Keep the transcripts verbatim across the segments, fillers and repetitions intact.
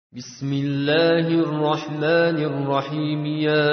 بسم الله الرحمن الرحيم يا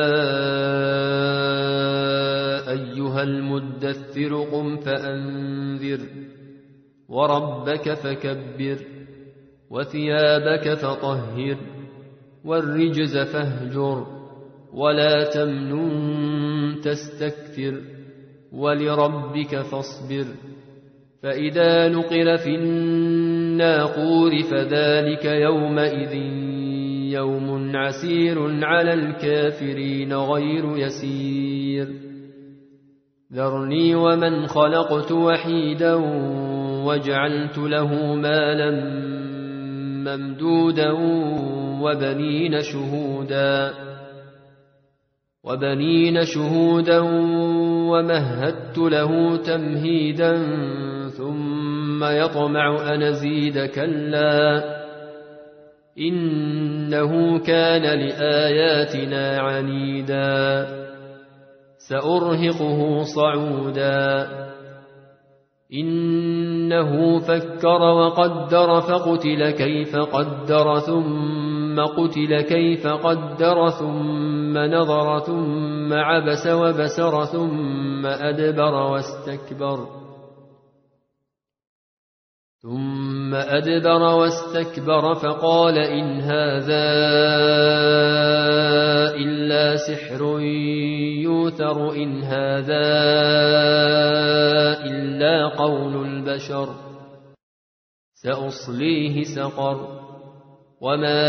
أيها المدثر قم فأنذر وربك فكبر وثيابك فطهر والرجز فاهجر ولا تمنن تستكثر ولربك فاصبر فإذا نقر في الناقور فذلك يومئذ يوم عسير على الكافرين غير يسير ذرني ومن خلقت وحيدا وجعلت له مالا ممدودا وبنين شهودا وبنين شهودا ومهدت له تمهيدا ثم يطمع أن أزيد كلا إنه كان لآياتنا عنيدا سأرهقه صعودا إنه فكر وقدر فقتل كيف قدر ثم قتل كيف قدر ثم نظر ثم عبس وبسر ثم أدبر واستكبر ثم أدبر واستكبر فقال إن هذا إلا سحر يوثر إن هذا إلا قول البشر سأصليه سقر وما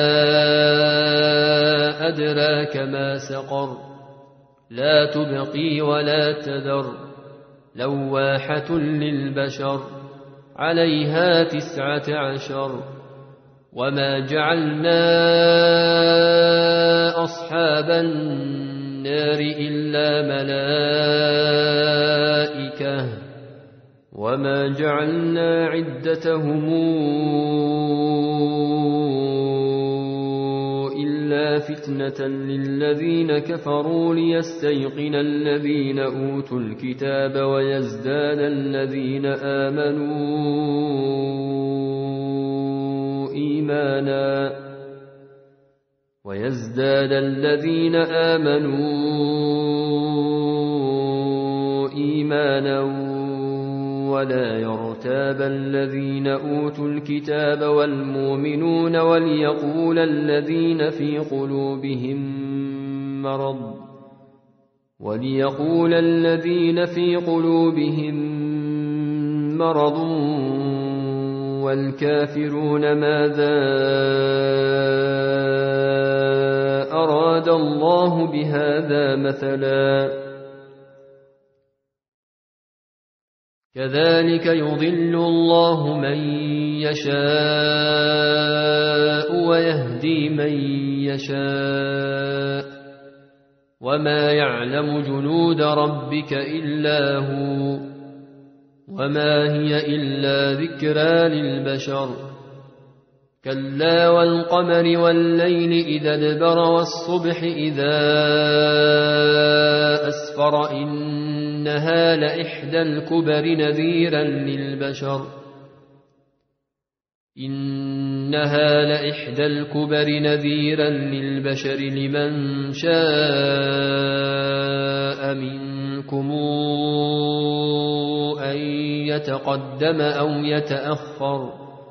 أدراك ما سقر لا تبقي ولا تذر لواحة للبشر عليها تسعة عشر وما جعلنا أصحاب النار إلا ملائكة وما جعلنا عدتهم إلا فتنة للذين كفروا ليستيقن الذين أوتوا الكتاب ويزداد الذين آمنوا إيمانا ويزداد الذين آمنوا إيمانا ولا يرتاب الذين أوتوا الكتاب والمؤمنون وليقول الذين في قلوبهم مرض وليقول الذين في قلوبهم مرض والكافرون ماذا أراد الله بهذا مثلا كذلك يضل الله من يشاء ويهدي من يشاء وما يعلم جنود ربك إلا هو وما هي إلا ذكرى للبشر كلا والقمر والليل إذا ادبر والصبح إذا أسفر إنها لإحدى الكبر نذيرا للبشر إنها لإحدى الكبر نذيرا للبشر لمن شاء منكم أن يتقدم أو يتأخر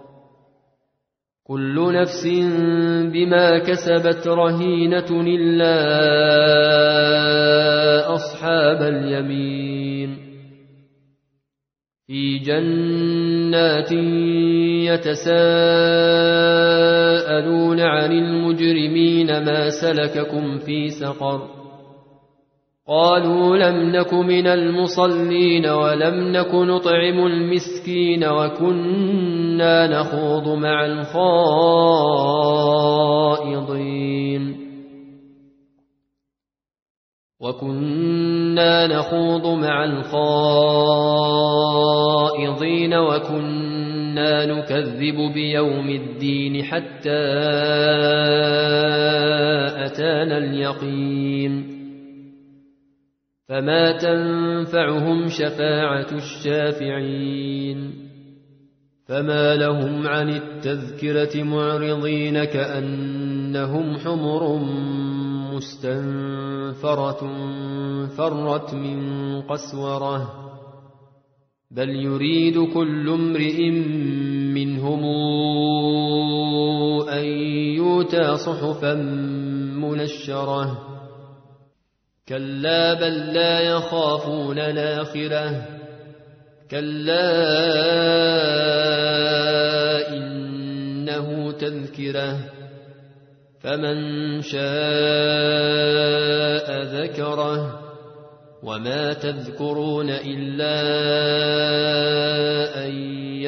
كل نفس بما كسبت رهينة إلا أصحاب اليمين في جنات يتساءلون عن المجرمين ما سلككم في سقر قالوا لم نك من المصلين ولم نك نطعم المسكين وكنا نخوض مع الخائضين وكنا نخوض مع الخائضين وكنا نكذب بيوم الدين حتى أتانا اليقين فما تنفعهم شفاعة الشافعين فما لهم عن التذكرة معرضين كأنهم حمر مستنفرة فرت من قسورة بل يريد كل امرئ منهم أن يؤتى صحفا منشرة كلا بل لا يخافون الآخرة كلا إنه تذكرة فمن شاء ذكره وما تذكرون إلا أن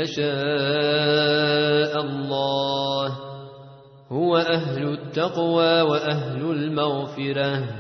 يشاء الله هو أهل التقوى وأهل المغفرة